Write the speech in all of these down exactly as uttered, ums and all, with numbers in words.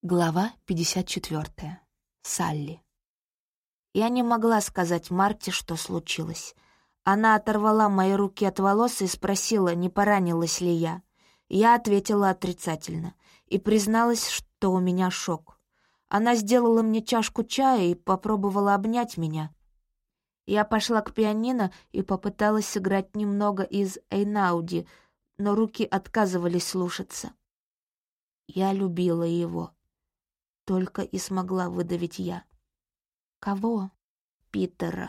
Глава пятьдесят четвёртая. Салли. Я не могла сказать Марте, что случилось. Она оторвала мои руки от волос и спросила, не поранилась ли я. Я ответила отрицательно и призналась, что у меня шок. Она сделала мне чашку чая и попробовала обнять меня. Я пошла к пианино и попыталась сыграть немного из «Эйнауди», но руки отказывались слушаться. Я любила его. Только и смогла выдавить я. Кого? Питера.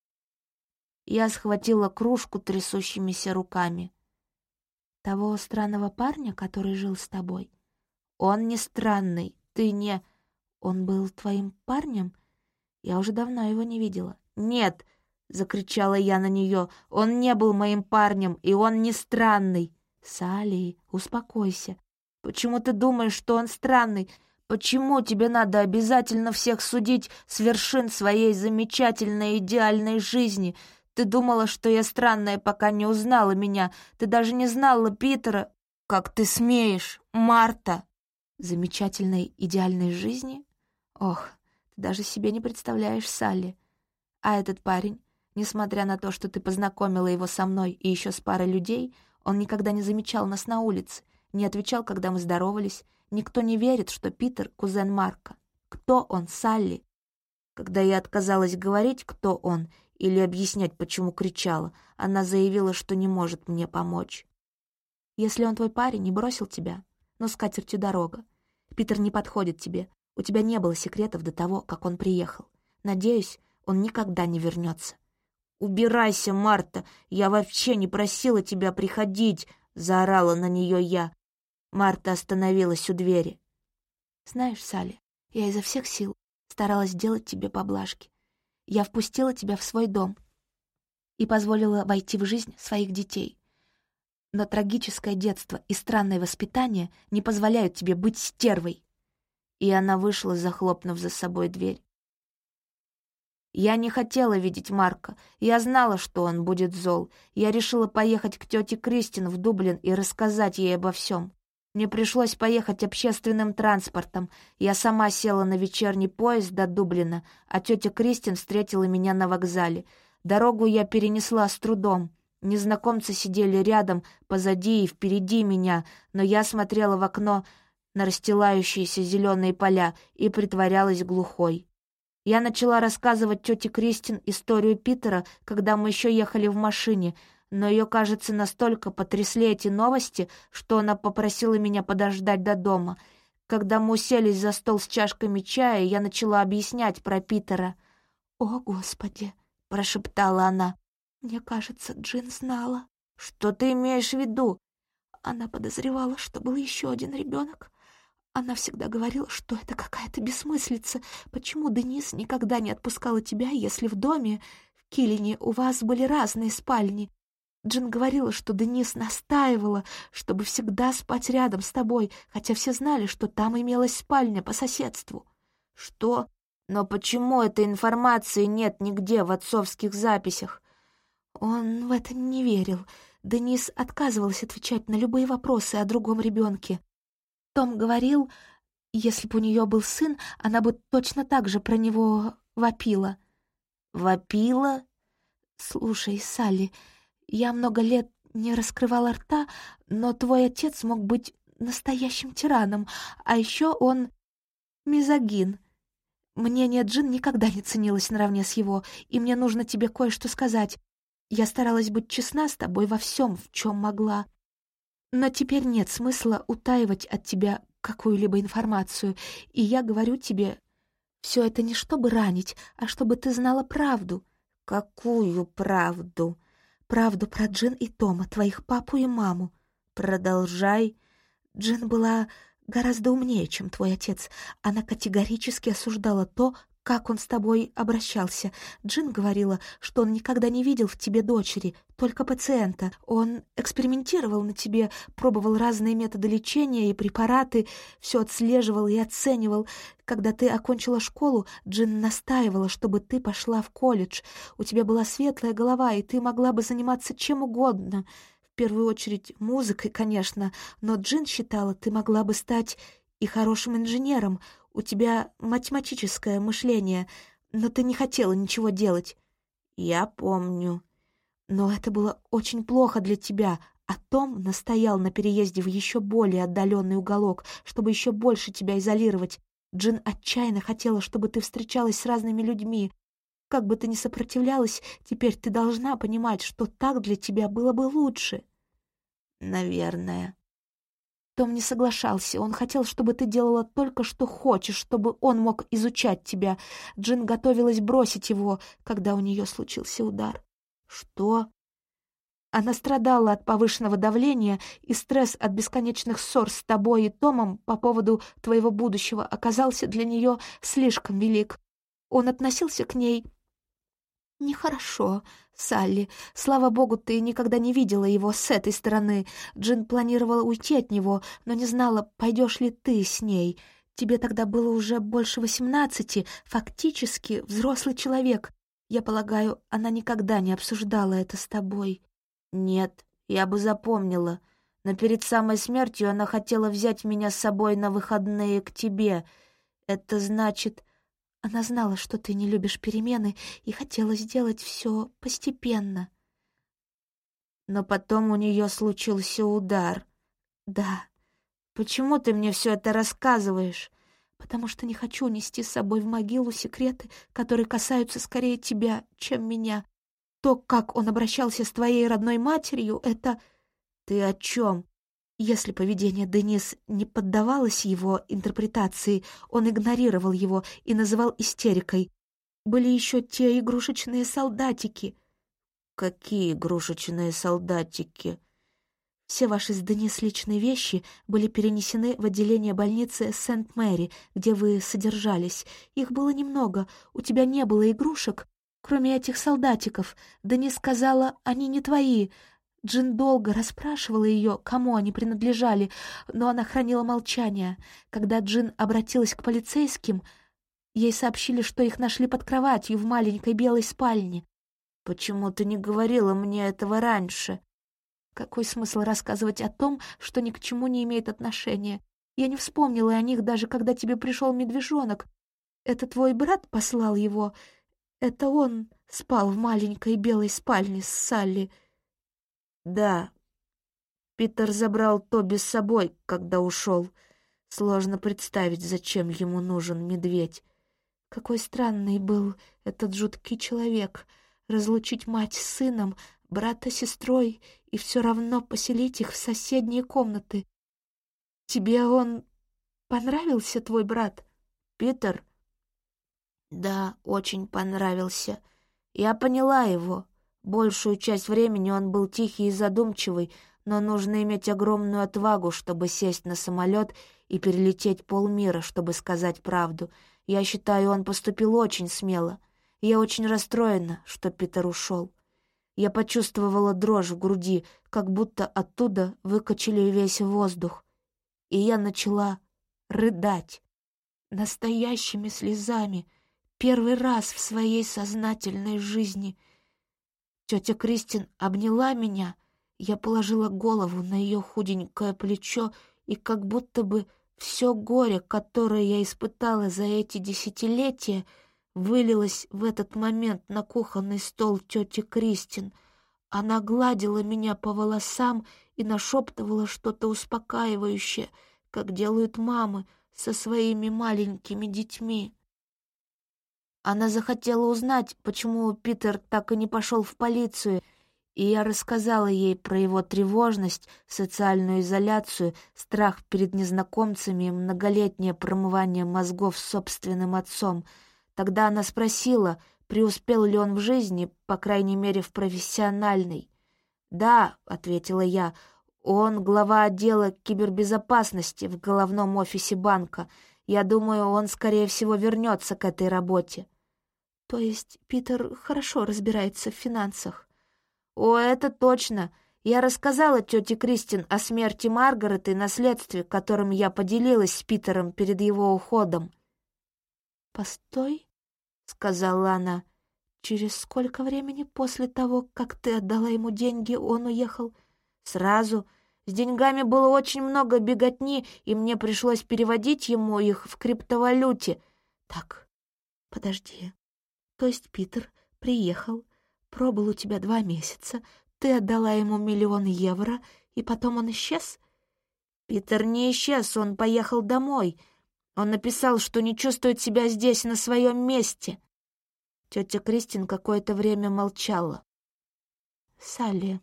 Я схватила кружку трясущимися руками. Того странного парня, который жил с тобой? Он не странный, ты не... Он был твоим парнем? Я уже давно его не видела. Нет, закричала я на нее, он не был моим парнем, и он не странный. Салли, успокойся. Почему ты думаешь, что он странный? Почему тебе надо обязательно всех судить с вершин своей замечательной идеальной жизни? Ты думала, что я странная, пока не узнала меня. Ты даже не знала Питера. Как ты смеешь, Марта? Замечательной идеальной жизни? Ох, ты даже себе не представляешь, Салли. А этот парень, несмотря на то, что ты познакомила его со мной и еще с парой людей, он никогда не замечал нас на улице, не отвечал, когда мы здоровались. Никто не верит, что Питер — кузен Марка. Кто он, Салли? Когда я отказалась говорить, кто он, или объяснять, почему кричала, она заявила, что не может мне помочь. Если он твой парень, не бросил тебя, но с катертью дорога. Питер не подходит тебе. У тебя не было секретов до того, как он приехал. Надеюсь, он никогда не вернется. «Убирайся, Марта! Я вообще не просила тебя приходить!» — заорала на нее я. Марта остановилась у двери. «Знаешь, Салли, я изо всех сил старалась сделать тебе поблажки. Я впустила тебя в свой дом и позволила войти в жизнь своих детей. Но трагическое детство и странное воспитание не позволяют тебе быть стервой». И она вышла, захлопнув за собой дверь. Я не хотела видеть Марка. Я знала, что он будет зол. Я решила поехать к тете Кристин в Дублин и рассказать ей обо всем. Мне пришлось поехать общественным транспортом. Я сама села на вечерний поезд до Дублина, а тетя Кристин встретила меня на вокзале. Дорогу я перенесла с трудом. Незнакомцы сидели рядом, позади и впереди меня, но я смотрела в окно на расстилающиеся зеленые поля и притворялась глухой. Я начала рассказывать тете Кристин историю Питера, когда мы еще ехали в машине, но ее, кажется, настолько потрясли эти новости, что она попросила меня подождать до дома. Когда мы уселись за стол с чашками чая, я начала объяснять про Питера. «О, Господи!» — прошептала она. «Мне кажется, Джин знала». «Что ты имеешь в виду?» Она подозревала, что был еще один ребенок. Она всегда говорила, что это какая-то бессмыслица. Почему Денис никогда не отпускала тебя, если в доме, в Киллине, у вас были разные спальни? Джин говорила, что Денис настаивала, чтобы всегда спать рядом с тобой, хотя все знали, что там имелась спальня по соседству. Что? Но почему этой информации нет нигде в отцовских записях? Он в это не верил. Денис отказывалась отвечать на любые вопросы о другом ребенке. Том говорил, если бы у нее был сын, она бы точно так же про него вопила. Вопила? Слушай, Салли, я много лет не раскрывала рта, но твой отец мог быть настоящим тираном, а еще он мизогин. Мнение Джин никогда не ценилось наравне с его, и мне нужно тебе кое-что сказать. Я старалась быть честна с тобой во всем, в чем могла. Но теперь нет смысла утаивать от тебя какую-либо информацию, и я говорю тебе, все это не чтобы ранить, а чтобы ты знала правду». «Какую правду?» «Правду про Джин и Тома, твоих папу и маму». «Продолжай». Джин была гораздо умнее, чем твой отец. Она категорически осуждала то, как он с тобой обращался. Джин говорила, что он никогда не видел в тебе дочери, только пациента. Он экспериментировал на тебе, пробовал разные методы лечения и препараты, все отслеживал и оценивал. Когда ты окончила школу, Джин настаивала, чтобы ты пошла в колледж. У тебя была светлая голова, и ты могла бы заниматься чем угодно. В первую очередь музыкой, конечно, но Джин считала, ты могла бы стать и хорошим инженером. У тебя математическое мышление, но ты не хотела ничего делать». «Я помню». «Но это было очень плохо для тебя, а Том настоял на переезде в еще более отдаленный уголок, чтобы еще больше тебя изолировать. Джин отчаянно хотела, чтобы ты встречалась с разными людьми. Как бы ты ни сопротивлялась, теперь ты должна понимать, что так для тебя было бы лучше». «Наверное». Том не соглашался. Он хотел, чтобы ты делала только, что хочешь, чтобы он мог изучать тебя. Джин готовилась бросить его, когда у нее случился удар. «Что?» Она страдала от повышенного давления, и стресс от бесконечных ссор с тобой и Томом по поводу твоего будущего оказался для нее слишком велик. Он относился к ней нехорошо, Салли. Слава богу, ты никогда не видела его с этой стороны. Джин планировала уйти от него, но не знала, пойдешь ли ты с ней. Тебе тогда было уже больше восемнадцати, фактически взрослый человек. Я полагаю, она никогда не обсуждала это с тобой. «Нет, я бы запомнила. Но перед самой смертью она хотела взять меня с собой на выходные к тебе. Это значит...» Она знала, что ты не любишь перемены, и хотела сделать все постепенно. Но потом у нее случился удар. «Да. Почему ты мне все это рассказываешь?» «Потому что не хочу нести с собой в могилу секреты, которые касаются скорее тебя, чем меня. То, как он обращался с твоей родной матерью, это...» «Ты о чем?» Если поведение Денис не поддавалось его интерпретации, он игнорировал его и называл истерикой. Были еще те игрушечные солдатики. «Какие игрушечные солдатики?» Все ваши с Денис личные вещи были перенесены в отделение больницы Сент-Мэри, где вы содержались. Их было немного, у тебя не было игрушек, кроме этих солдатиков. Денис сказала, они не твои. Джин долго расспрашивала ее, кому они принадлежали, но она хранила молчание. Когда Джин обратилась к полицейским, ей сообщили, что их нашли под кроватью в маленькой белой спальне. «Почему ты не говорила мне этого раньше?» «Какой смысл рассказывать о том, что ни к чему не имеет отношения? Я не вспомнила о них, даже когда тебе пришел медвежонок. Это твой брат послал его? Это он спал в маленькой белой спальне с Салли?» «Да. Питер забрал Тоби с собой, когда ушел. Сложно представить, зачем ему нужен медведь. Какой странный был этот жуткий человек. Разлучить мать с сыном, брата с сестрой и все равно поселить их в соседние комнаты. Тебе он понравился, твой брат, Питер?» «Да, очень понравился. Я поняла его. Большую часть времени он был тихий и задумчивый, но нужно иметь огромную отвагу, чтобы сесть на самолет и перелететь полмира, чтобы сказать правду. Я считаю, он поступил очень смело. Я очень расстроена, что Питер ушел. Я почувствовала дрожь в груди, как будто оттуда выкачали весь воздух. И я начала рыдать настоящими слезами, первый раз в своей сознательной жизни. Тетя Кристин обняла меня, я положила голову на ее худенькое плечо, и как будто бы все горе, которое я испытала за эти десятилетия, вылилось в этот момент на кухонный стол тети Кристин. Она гладила меня по волосам и нашептывала что-то успокаивающее, как делают мамы со своими маленькими детьми. Она захотела узнать, почему Питер так и не пошел в полицию, и я рассказала ей про его тревожность, социальную изоляцию, страх перед незнакомцами и многолетнее промывание мозгов собственным отцом. Тогда она спросила, преуспел ли он в жизни, по крайней мере, в профессиональной. «Да», — ответила я, — «он глава отдела кибербезопасности в головном офисе банка. Я думаю, он, скорее всего, вернется к этой работе». «То есть Питер хорошо разбирается в финансах?» «О, это точно. Я рассказала тете Кристин о смерти Маргарет и наследстве, которым я поделилась с Питером перед его уходом». «Постой», — сказала она, — «через сколько времени после того, как ты отдала ему деньги, он уехал?» «Сразу. С деньгами было очень много беготни, и мне пришлось переводить ему их в криптовалюте. Так, подожди. То есть Питер приехал, пробыл у тебя два месяца, ты отдала ему миллион евро, и потом он исчез? Питер не исчез, он поехал домой. Он написал, что не чувствует себя здесь, на своем месте. Тетя Кристин какое-то время молчала. «Салли,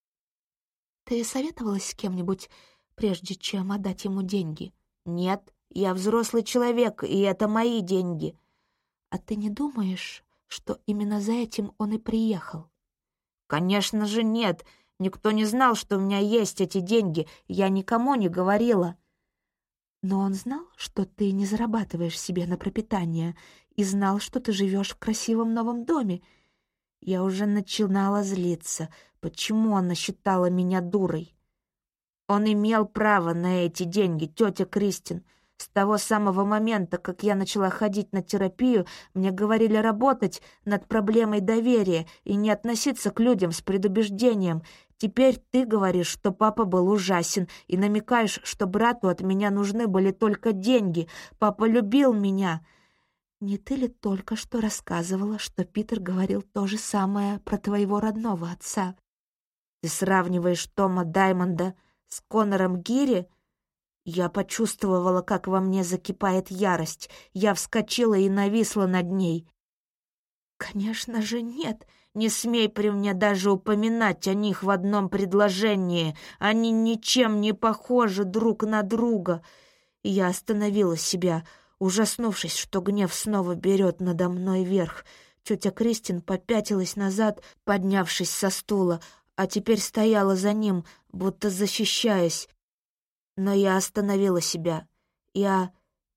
ты советовалась с кем-нибудь, прежде чем отдать ему деньги?» «Нет, я взрослый человек, и это мои деньги». «А ты не думаешь, что именно за этим он и приехал?» «Конечно же нет. Никто не знал, что у меня есть эти деньги. Я никому не говорила». «Но он знал, что ты не зарабатываешь себе на пропитание, и знал, что ты живешь в красивом новом доме». Я уже начинала злиться. Почему она считала меня дурой? Он имел право на эти деньги, тетя Кристин. С того самого момента, как я начала ходить на терапию, мне говорили работать над проблемой доверия и не относиться к людям с предубеждением. Теперь ты говоришь, что папа был ужасен, и намекаешь, что брату от меня нужны были только деньги. Папа любил меня. Не ты ли только что рассказывала, что Питер говорил то же самое про твоего родного отца? Ты сравниваешь Тома Даймонда с Конором Гири? Я почувствовала, как во мне закипает ярость. Я вскочила и нависла над ней. «Конечно же нет. Не смей при мне даже упоминать о них в одном предложении. Они ничем не похожи друг на друга». Я остановила себя, ужаснувшись, что гнев снова берет надо мной верх. Тетя Кристин попятилась назад, поднявшись со стула, а теперь стояла за ним, будто защищаясь. Но я остановила себя. Я...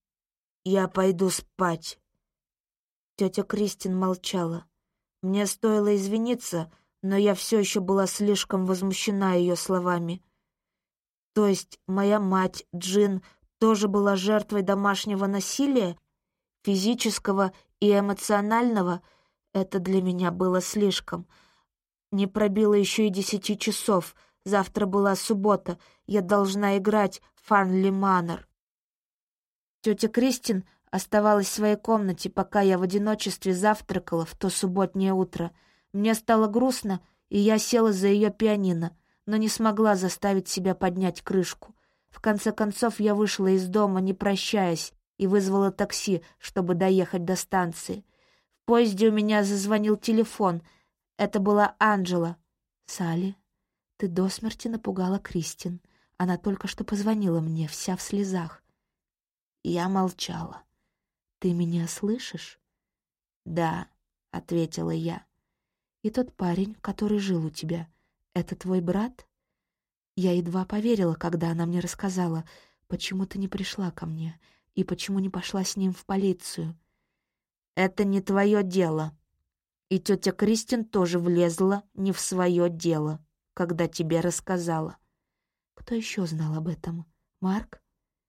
я пойду спать. Тетя Кристин молчала. Мне стоило извиниться, но я все еще была слишком возмущена ее словами. То есть моя мать, Джин, тоже была жертвой домашнего насилия, физического и эмоционального? Это для меня было слишком. Не пробило еще и десяти часов. Завтра была суббота. Я должна играть в Фарнли Манор. Тетя Кристин оставалась в своей комнате, пока я в одиночестве завтракала в то субботнее утро. Мне стало грустно, и я села за ее пианино, но не смогла заставить себя поднять крышку. В конце концов я вышла из дома, не прощаясь, и вызвала такси, чтобы доехать до станции. В поезде у меня зазвонил телефон. Это была Анджела. «Салли, ты до смерти напугала Кристин. Она только что позвонила мне, вся в слезах». Я молчала. «Ты меня слышишь?» «Да», — ответила я. «И тот парень, который жил у тебя, это твой брат?» Я едва поверила, когда она мне рассказала, почему ты не пришла ко мне и почему не пошла с ним в полицию. «Это не твое дело. И тетя Кристин тоже влезла не в свое дело, когда тебе рассказала». «Кто еще знал об этом? Марк?»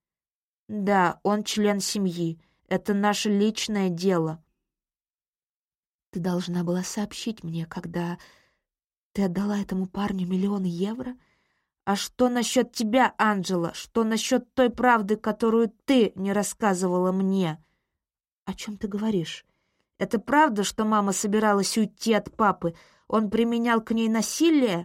«Да, он член семьи. Это наше личное дело». «Ты должна была сообщить мне, когда ты отдала этому парню миллион евро?» «А что насчет тебя, Анджела? Что насчет той правды, которую ты не рассказывала мне?» «О чем ты говоришь?» «Это правда, что мама собиралась уйти от папы? Он применял к ней насилие?»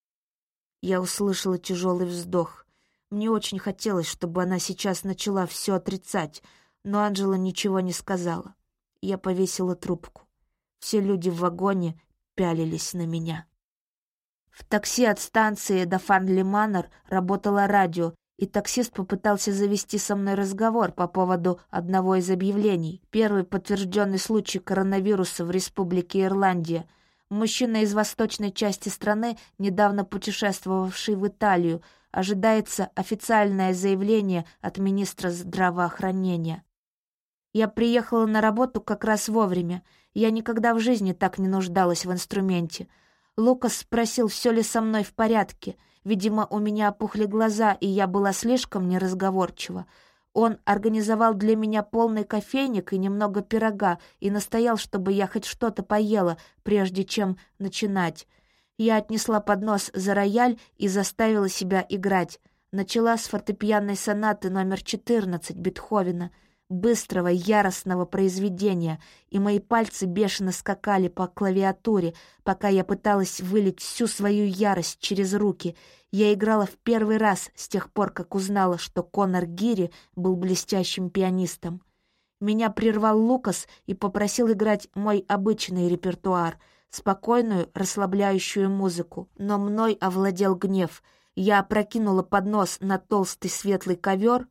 Я услышала тяжелый вздох. Мне очень хотелось, чтобы она сейчас начала все отрицать, но Анджела ничего не сказала. Я повесила трубку. Все люди в вагоне пялились на меня. В такси от станции до Фарнли Манор работало радио, и таксист попытался завести со мной разговор по поводу одного из объявлений. Первый подтвержденный случай коронавируса в Республике Ирландия. Мужчина из восточной части страны, недавно путешествовавший в Италию, ожидается официальное заявление от министра здравоохранения. Я приехала на работу как раз вовремя. Я никогда в жизни так не нуждалась в инструменте. Лукас спросил, все ли со мной в порядке. Видимо, у меня опухли глаза, и я была слишком неразговорчива. Он организовал для меня полный кофейник и немного пирога и настоял, чтобы я хоть что-то поела, прежде чем начинать. Я отнесла поднос за рояль и заставила себя играть. Начала с фортепианной сонаты номер четырнадцать Бетховена, быстрого, яростного произведения, и мои пальцы бешено скакали по клавиатуре, пока я пыталась вылить всю свою ярость через руки. Я играла в первый раз с тех пор, как узнала, что Конор Гири был блестящим пианистом. Меня прервал Лукас и попросил играть мой обычный репертуар, спокойную, расслабляющую музыку, но мной овладел гнев. Я опрокинула поднос на толстый светлый ковер,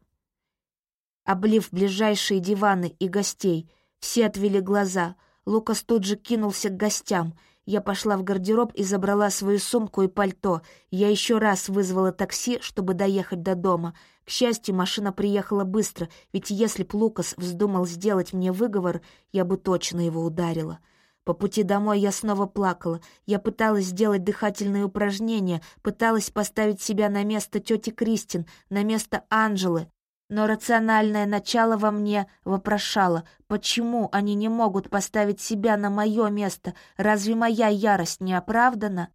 облив ближайшие диваны и гостей. Все отвели глаза. Лукас тут же кинулся к гостям. Я пошла в гардероб и забрала свою сумку и пальто. Я еще раз вызвала такси, чтобы доехать до дома. К счастью, машина приехала быстро, ведь если б Лукас вздумал сделать мне выговор, я бы точно его ударила. По пути домой я снова плакала. Я пыталась сделать дыхательные упражнения, пыталась поставить себя на место тети Кристин, на место Анжелы. Но рациональное начало во мне вопрошало, почему они не могут поставить себя на мое место? Разве моя ярость не оправдана?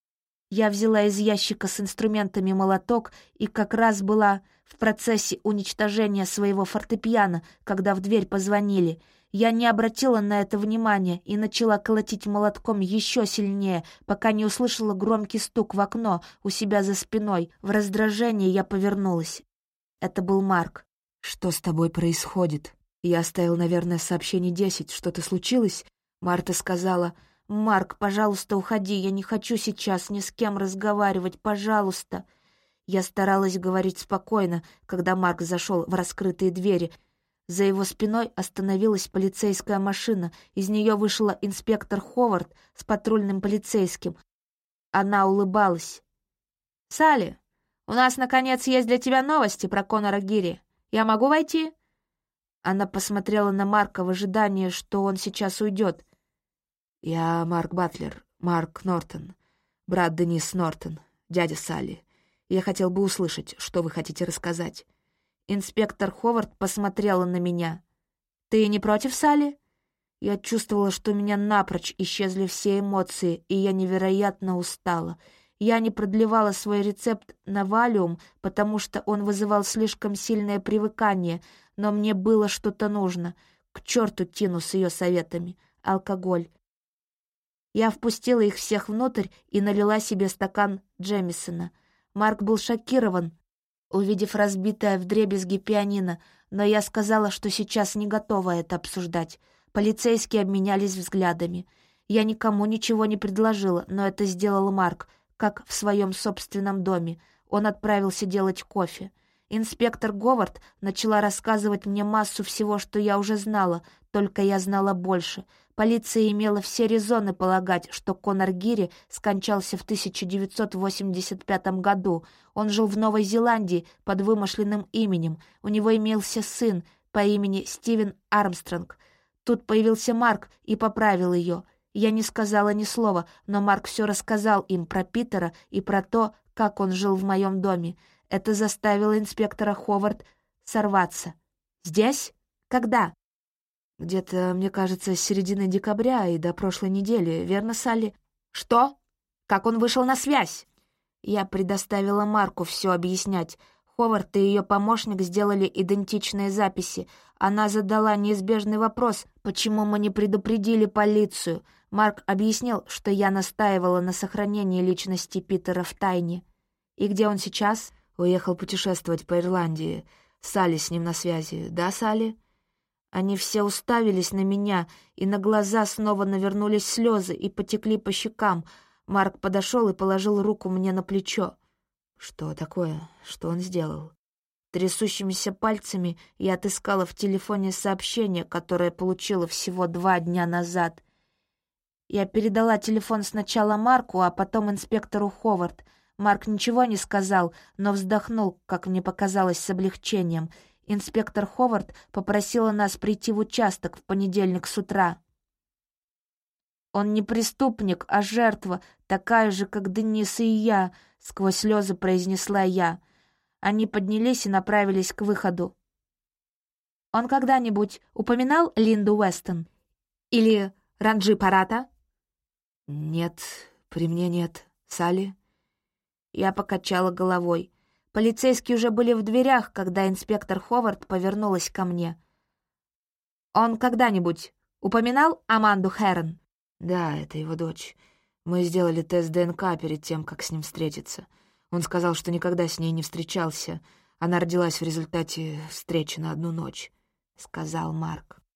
Я взяла из ящика с инструментами молоток и как раз была в процессе уничтожения своего фортепиано, когда в дверь позвонили. Я не обратила на это внимания и начала колотить молотком еще сильнее, пока не услышала громкий стук в окно у себя за спиной. В раздражении я повернулась. Это был Марк. «Что с тобой происходит?» Я оставил, наверное, сообщений десять. «Что-то случилось?» Марта сказала: «Марк, пожалуйста, уходи, я не хочу сейчас ни с кем разговаривать, пожалуйста». Я старалась говорить спокойно, когда Марк зашел в раскрытые двери. За его спиной остановилась полицейская машина. Из нее вышла инспектор Ховард с патрульным полицейским. Она улыбалась. «Салли, у нас, наконец, есть для тебя новости про Конора Гири. Я могу войти?» Она посмотрела на Марка в ожидании, что он сейчас уйдет. «Я Марк Батлер, Марк Нортон, брат Денис Нортон, дядя Салли. Я хотел бы услышать, что вы хотите рассказать». Инспектор Ховард посмотрела на меня. «Ты не против, Салли?» Я чувствовала, что у меня напрочь исчезли все эмоции, и я невероятно устала. Я не продлевала свой рецепт на валиум, потому что он вызывал слишком сильное привыкание, но мне было что-то нужно. К черту Тину с ее советами. Алкоголь. Я впустила их всех внутрь и налила себе стакан Джемисона. Марк был шокирован, увидев разбитое вдребезги пианино, но я сказала, что сейчас не готова это обсуждать. Полицейские обменялись взглядами. Я никому ничего не предложила, но это сделал Марк, как в своем собственном доме. Он отправился делать кофе. Инспектор Говард начала рассказывать мне массу всего, что я уже знала, только я знала больше. Полиция имела все резоны полагать, что Конор Гири скончался в тысяча девятьсот восемьдесят пятом году. Он жил в Новой Зеландии под вымышленным именем. У него имелся сын по имени Стивен Армстронг. Тут появился Марк и поправил ее. Я не сказала ни слова, но Марк все рассказал им про Питера и про то, как он жил в моем доме. Это заставило инспектора Ховард сорваться. «Здесь? Когда?» «Где-то, мне кажется, с середины декабря и до прошлой недели, верно, Салли?» «Что? Как он вышел на связь?» Я предоставила Марку все объяснять. Ховард и ее помощник сделали идентичные записи. Она задала неизбежный вопрос, почему мы не предупредили полицию. Марк объяснил, что я настаивала на сохранении личности Питера в тайне. «И где он сейчас?» «Уехал путешествовать по Ирландии. Салли с ним на связи. Да, Салли?» Они все уставились на меня, и на глаза снова навернулись слезы и потекли по щекам. Марк подошел и положил руку мне на плечо. «Что такое? Что он сделал?» Трясущимися пальцами я отыскала в телефоне сообщение, которое получила всего два дня назад. Я передала телефон сначала Марку, а потом инспектору Ховард. Марк ничего не сказал, но вздохнул, как мне показалось, с облегчением. Инспектор Ховард попросила нас прийти в участок в понедельник с утра. «Он не преступник, а жертва, такая же, как Денис и я», — сквозь слезы произнесла я. Они поднялись и направились к выходу. «Он когда-нибудь упоминал Линду Уэстон? Или Ранджи Парата?» «Нет, «При мне нет. Салли?» Я покачала головой. Полицейские уже были в дверях, когда инспектор Ховард повернулась ко мне. «Он когда-нибудь упоминал Аманду Хэрон?» «Да, это его дочь. Мы сделали тест ДНК перед тем, как с ним встретиться. Он сказал, что никогда с ней не встречался. Она родилась в результате встречи на одну ночь», — сказал Марк.